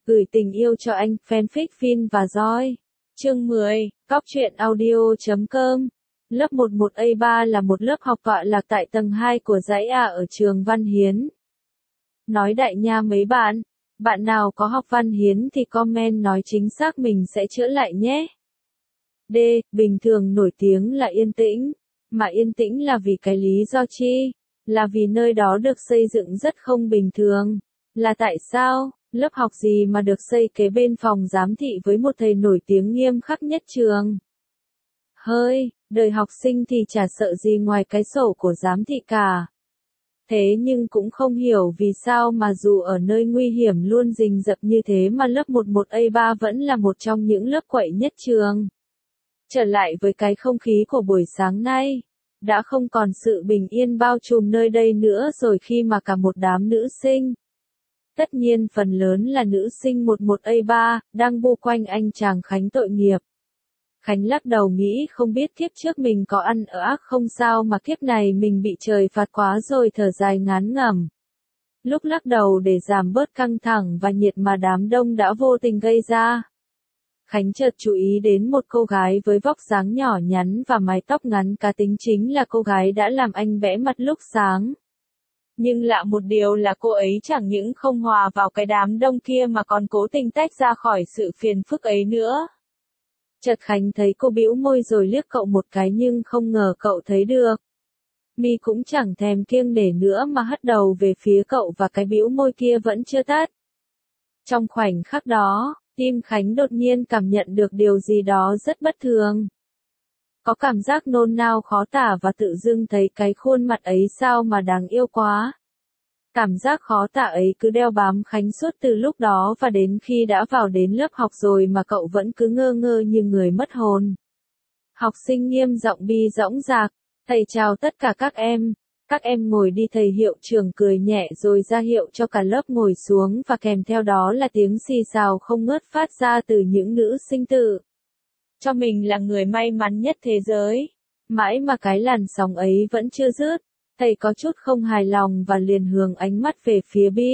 Gửi tình yêu cho anh, fanfic Vin và Joy. Chương 10, Cóc truyện audio.com. Lớp 11A3 là một lớp học tọa lạc tại tầng 2 của dãy A ở trường Văn Hiến. Nói đại nha mấy bạn, bạn nào có học Văn Hiến thì comment nói chính xác mình sẽ chữa lại nhé. D. Bình thường nổi tiếng là yên tĩnh. Mà yên tĩnh là vì cái lý do chi? Là vì nơi đó được xây dựng rất không bình thường. Là tại sao? Lớp học gì mà được xây kế bên phòng giám thị với một thầy nổi tiếng nghiêm khắc nhất trường? Hơi, đời học sinh thì chả sợ gì ngoài cái sổ của giám thị cả. Thế nhưng cũng không hiểu vì sao mà dù ở nơi nguy hiểm luôn rình rập như thế mà lớp 11A3 vẫn là một trong những lớp quậy nhất trường. Trở lại với cái không khí của buổi sáng nay, đã không còn sự bình yên bao trùm nơi đây nữa rồi khi mà cả một đám nữ sinh, tất nhiên phần lớn là nữ sinh 11A3, đang bu quanh anh chàng Khánh tội nghiệp. Khánh lắc đầu nghĩ không biết kiếp trước mình có ăn ở ác không sao mà kiếp này mình bị trời phạt quá rồi, thở dài ngán ngẩm. Lúc lắc đầu để giảm bớt căng thẳng và nhiệt mà đám đông đã vô tình gây ra, Khánh chợt chú ý đến một cô gái với vóc dáng nhỏ nhắn và mái tóc ngắn, cá tính chính là cô gái đã làm anh bẽ mặt lúc sáng. Nhưng lạ một điều là cô ấy chẳng những không hòa vào cái đám đông kia mà còn cố tình tách ra khỏi sự phiền phức ấy nữa. Chợt Khánh thấy cô bĩu môi rồi liếc cậu một cái nhưng không ngờ cậu thấy được. Mi cũng chẳng thèm kiêng nể nữa mà hất đầu về phía cậu và cái bĩu môi kia vẫn chưa tắt. Trong khoảnh khắc đó, tim Khánh đột nhiên cảm nhận được điều gì đó rất bất thường. Có cảm giác nôn nao khó tả và tự dưng thấy cái khuôn mặt ấy sao mà đáng yêu quá. Cảm giác khó tả ấy cứ đeo bám Khánh suốt từ lúc đó và đến khi đã vào đến lớp học rồi mà cậu vẫn cứ ngơ ngơ như người mất hồn. Học sinh nghiêm giọng bi dõng dạc, thầy chào tất cả các em ngồi đi. Thầy hiệu trưởng cười nhẹ rồi ra hiệu cho cả lớp ngồi xuống và kèm theo đó là tiếng xì xào không ngớt phát ra từ những nữ sinh tự cho mình là người may mắn nhất thế giới. Mãi mà cái làn sóng ấy vẫn chưa dứt, thầy có chút không hài lòng và liền hướng ánh mắt về phía Bi.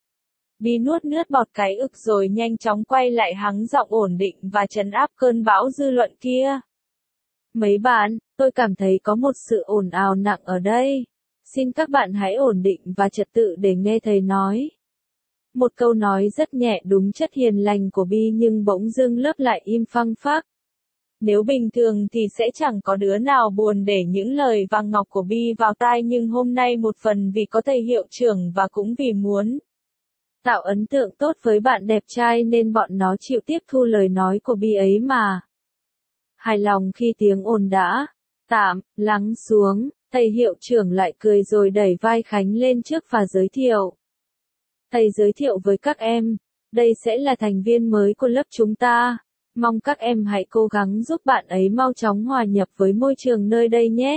Bi nuốt nước bọt cái ực rồi nhanh chóng quay lại hắng giọng ổn định và trấn áp cơn bão dư luận kia. Mấy bạn, tôi cảm thấy có một sự ồn ào nặng ở đây. Xin các bạn hãy ổn định và trật tự để nghe thầy nói. Một câu nói rất nhẹ đúng chất hiền lành của Bi nhưng bỗng dưng lớp lại im phăng phắc. Nếu bình thường thì sẽ chẳng có đứa nào buồn để những lời vàng ngọc của Bi vào tai, nhưng hôm nay một phần vì có thầy hiệu trưởng và cũng vì muốn tạo ấn tượng tốt với bạn đẹp trai nên bọn nó chịu tiếp thu lời nói của Bi ấy mà. Hài lòng khi tiếng ồn đã tạm lắng xuống, thầy hiệu trưởng lại cười rồi đẩy vai Khánh lên trước và giới thiệu. Thầy giới thiệu với các em, đây sẽ là thành viên mới của lớp chúng ta. Mong các em hãy cố gắng giúp bạn ấy mau chóng hòa nhập với môi trường nơi đây nhé.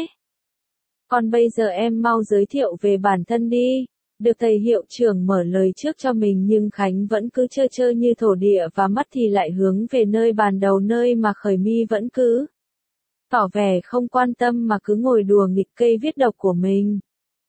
Còn bây giờ em mau giới thiệu về bản thân đi. Được thầy hiệu trưởng mở lời trước cho mình nhưng Khánh vẫn cứ trơ trơ như thổ địa và mắt thì lại hướng về nơi bàn đầu, nơi mà Khởi My vẫn cứ tỏ vẻ không quan tâm mà cứ ngồi đùa nghịch cây viết độc của mình.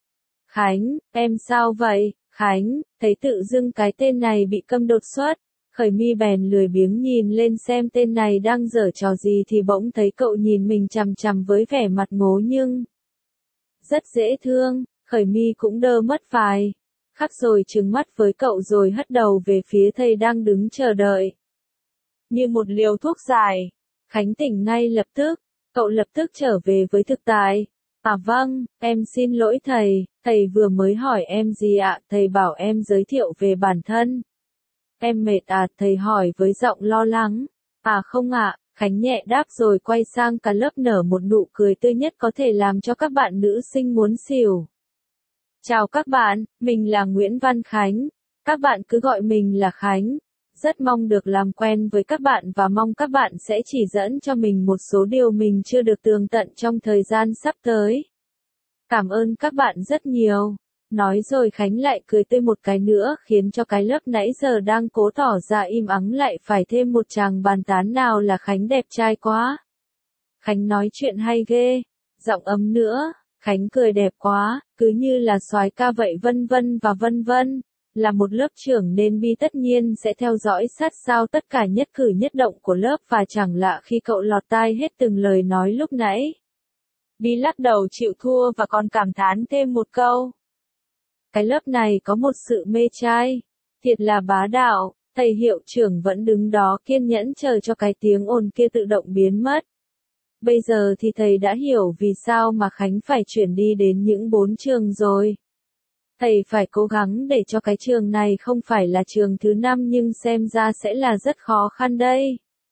Khánh, em sao vậy? Khánh, thấy tự dưng cái tên này bị câm đột xuất. Khởi My bèn lười biếng nhìn lên xem tên này đang giở trò gì thì bỗng thấy cậu nhìn mình chằm chằm với vẻ mặt ngố nhưng rất dễ thương. Khởi My cũng đơ mất vài khắc rồi trừng mắt với cậu rồi hất đầu về phía thầy đang đứng chờ đợi. Như một liều thuốc giải, Khánh tỉnh ngay lập tức, cậu lập tức trở về với thực tại. À vâng, em xin lỗi thầy vừa mới hỏi em gì ạ? Thầy bảo em giới thiệu về bản thân. Em mệt à? Thầy hỏi với giọng lo lắng. À không ạ, Khánh nhẹ đáp rồi quay sang cả lớp nở một nụ cười tươi nhất có thể làm cho các bạn nữ sinh muốn xỉu. Chào các bạn, mình là Nguyễn Văn Khánh. Các bạn cứ gọi mình là Khánh. Rất mong được làm quen với các bạn và mong các bạn sẽ chỉ dẫn cho mình một số điều mình chưa được tường tận trong thời gian sắp tới. Cảm ơn các bạn rất nhiều. Nói rồi Khánh lại cười tươi một cái nữa khiến cho cái lớp nãy giờ đang cố tỏ ra im ắng lại phải thêm một tràng bàn tán nào là Khánh đẹp trai quá. Khánh nói chuyện hay ghê. Giọng ấm nữa. Khánh cười đẹp quá, cứ như là soái ca vậy vân vân và vân vân. Là một lớp trưởng nên Bi tất nhiên sẽ theo dõi sát sao tất cả nhất cử nhất động của lớp và chẳng lạ khi cậu lọt tai hết từng lời nói lúc nãy. Bi lắc đầu chịu thua và còn cảm thán thêm một câu. Cái lớp này có một sự mê trai, thiệt là bá đạo. Thầy hiệu trưởng vẫn đứng đó kiên nhẫn chờ cho cái tiếng ồn kia tự động biến mất. Bây giờ thì thầy đã hiểu vì sao mà Khánh phải chuyển đi đến những 4 trường rồi. Thầy phải cố gắng để cho cái trường này không phải là trường thứ 5 nhưng xem ra sẽ là rất khó khăn đây.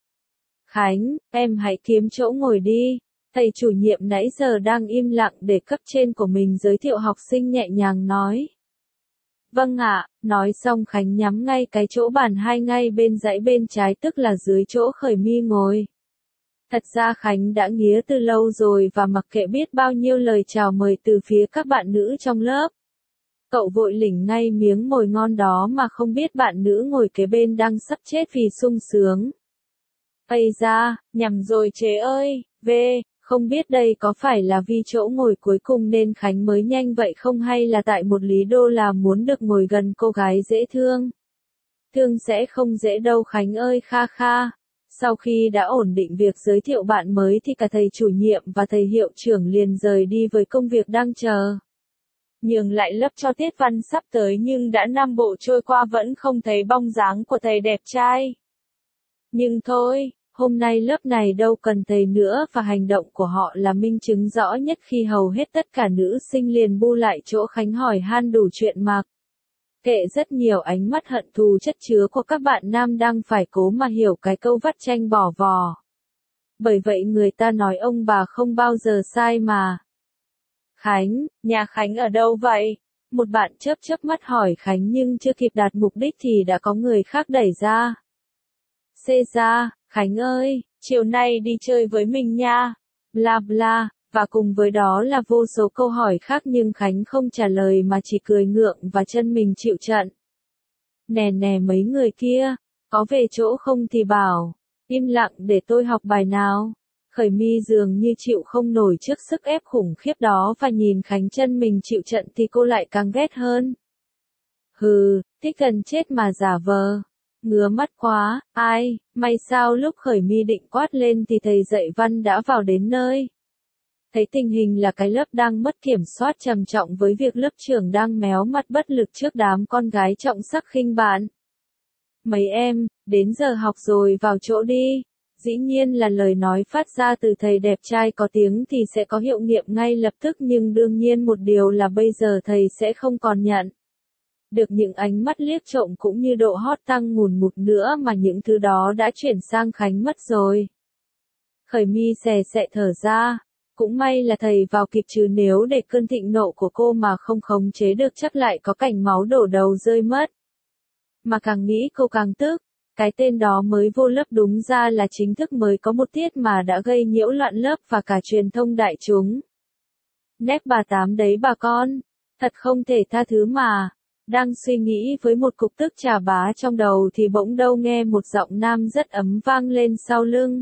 Khánh, em hãy kiếm chỗ ngồi đi. Thầy chủ nhiệm nãy giờ đang im lặng để cấp trên của mình giới thiệu học sinh nhẹ nhàng nói. Vâng ạ, nói xong Khánh nhắm ngay cái chỗ bàn 2 ngay bên dãy bên trái tức là dưới chỗ Khởi My ngồi. Thật ra Khánh đã nghía từ lâu rồi và mặc kệ biết bao nhiêu lời chào mời từ phía các bạn nữ trong lớp. Cậu vội lỉnh ngay miếng mồi ngon đó mà không biết bạn nữ ngồi kế bên đang sắp chết vì sung sướng. Ây da, nhầm rồi chế ơi, không biết đây có phải là vì chỗ ngồi cuối cùng nên Khánh mới nhanh vậy không hay là tại một lý do là muốn được ngồi gần cô gái dễ thương. Thương sẽ không dễ đâu Khánh ơi kha kha. Sau khi đã ổn định việc giới thiệu bạn mới thì cả thầy chủ nhiệm và thầy hiệu trưởng liền rời đi với công việc đang chờ. Nhường lại lớp cho tiết văn sắp tới nhưng đã 5 bộ trôi qua vẫn không thấy bóng dáng của thầy đẹp trai. Nhưng thôi, hôm nay lớp này đâu cần thầy nữa và hành động của họ là minh chứng rõ nhất khi hầu hết tất cả nữ sinh liền bu lại chỗ Khánh hỏi han đủ chuyện mặc. Kệ rất nhiều ánh mắt hận thù chất chứa của các bạn nam đang phải cố mà hiểu cái câu vắt chanh bỏ vò. Bởi vậy người ta nói ông bà không bao giờ sai mà. Khánh, nhà Khánh ở đâu vậy? Một bạn chớp mắt hỏi Khánh nhưng chưa kịp đạt mục đích thì đã có người khác đẩy ra. Xê ra, Khánh ơi, chiều nay đi chơi với mình nha. Bla bla, và cùng với đó là vô số câu hỏi khác nhưng Khánh không trả lời mà chỉ cười ngượng và chân mình chịu trận. Nè nè mấy người kia, có về chỗ không thì bảo, im lặng để tôi học bài nào. Khởi My dường như chịu không nổi trước sức ép khủng khiếp đó và nhìn Khánh chân mình chịu trận thì cô lại càng ghét hơn. Hừ, thích gần chết mà giả vờ. Ngứa mắt quá, ai, may sao lúc Khởi My định quát lên thì thầy dạy văn đã vào đến nơi. Thấy tình hình là cái lớp đang mất kiểm soát trầm trọng với việc lớp trưởng đang méo mặt bất lực trước đám con gái trọng sắc khinh bạn. Mấy em, đến giờ học rồi vào chỗ đi. Dĩ nhiên là lời nói phát ra từ thầy đẹp trai có tiếng thì sẽ có hiệu nghiệm ngay lập tức nhưng đương nhiên một điều là bây giờ thầy sẽ không còn nhận được những ánh mắt liếc trộm cũng như độ hot tăng ngùn ngụt nữa mà những thứ đó đã chuyển sang Khánh mất rồi. Khởi My xè xẹ thở ra. Cũng may là thầy vào kịp chứ nếu để cơn thịnh nộ của cô mà không khống chế được chắc lại có cảnh máu đổ đầu rơi mất. Mà càng nghĩ cô càng tức. Cái tên đó mới vô lớp đúng ra là chính thức mới có một tiết mà đã gây nhiễu loạn lớp và cả truyền thông đại chúng. Nép bà Tám đấy bà con. Thật không thể tha thứ mà. Đang suy nghĩ với một cục tức chà bá trong đầu thì bỗng đâu nghe một giọng nam rất ấm vang lên sau lưng.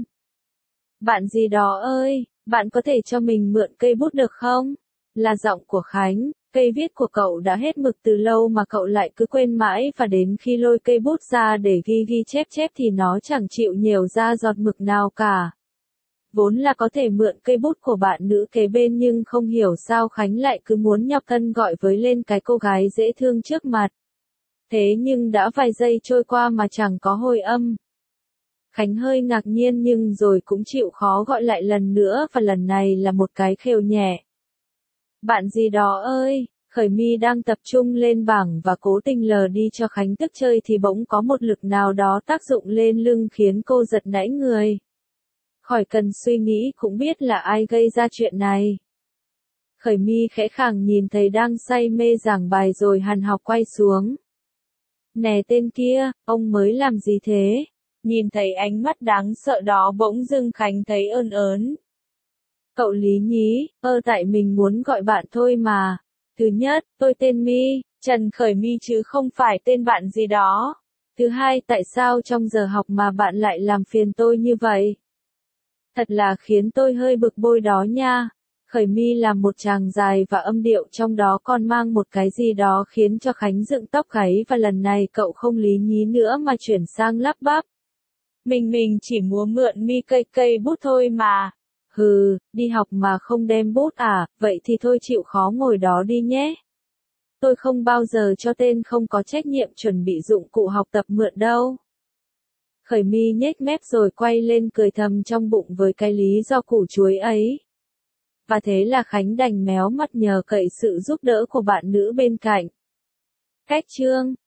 Bạn gì đó ơi, bạn có thể cho mình mượn cây bút được không? Là giọng của Khánh, cây viết của cậu đã hết mực từ lâu mà cậu lại cứ quên mãi và đến khi lôi cây bút ra để ghi chép thì nó chẳng chịu nhều ra giọt mực nào cả. Vốn là có thể mượn cây bút của bạn nữ kế bên nhưng không hiểu sao Khánh lại cứ muốn nhọc thân gọi với lên cái cô gái dễ thương trước mặt. Thế nhưng đã vài giây trôi qua mà chẳng có hồi âm. Khánh hơi ngạc nhiên nhưng rồi cũng chịu khó gọi lại lần nữa và lần này là một cái khều nhẹ. Bạn gì đó ơi, Khởi My đang tập trung lên bảng và cố tình lờ đi cho Khánh tức chơi thì bỗng có một lực nào đó tác dụng lên lưng khiến cô giật nảy người. Khỏi cần suy nghĩ cũng biết là ai gây ra chuyện này. Khởi My khẽ khàng nhìn thầy đang say mê giảng bài rồi hằn học quay xuống. Nè tên kia, ông mới làm gì thế? Nhìn thấy ánh mắt đáng sợ đó bỗng dưng Khánh thấy ơn ớn. Cậu Lý nhí, tại mình muốn gọi bạn thôi mà. Thứ nhất, tôi tên My, Trần Khởi My chứ không phải tên bạn gì đó. Thứ hai, tại sao trong giờ học mà bạn lại làm phiền tôi như vậy? Thật là khiến tôi hơi bực bội đó nha. Khởi mi là một tràng dài và âm điệu trong đó còn mang một cái gì đó khiến cho Khánh dựng tóc gáy và lần này cậu không lý nhí nữa mà chuyển sang lắp bắp. Mình chỉ muốn mượn mi cây bút thôi mà. Hừ, đi học mà không đem bút à, vậy thì thôi chịu khó ngồi đó đi nhé. Tôi không bao giờ cho tên không có trách nhiệm chuẩn bị dụng cụ học tập mượn đâu. Khởi mi nhếch mép rồi quay lên cười thầm trong bụng với cái lý do củ chuối ấy. Và thế là Khánh đành méo mặt nhờ cậy sự giúp đỡ của bạn nữ bên cạnh. Cách chương